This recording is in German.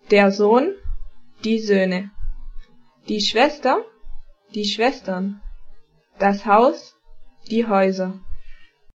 Der Sohn, die Söhne, die Schwester, die Schwestern, das Haus, die Häuser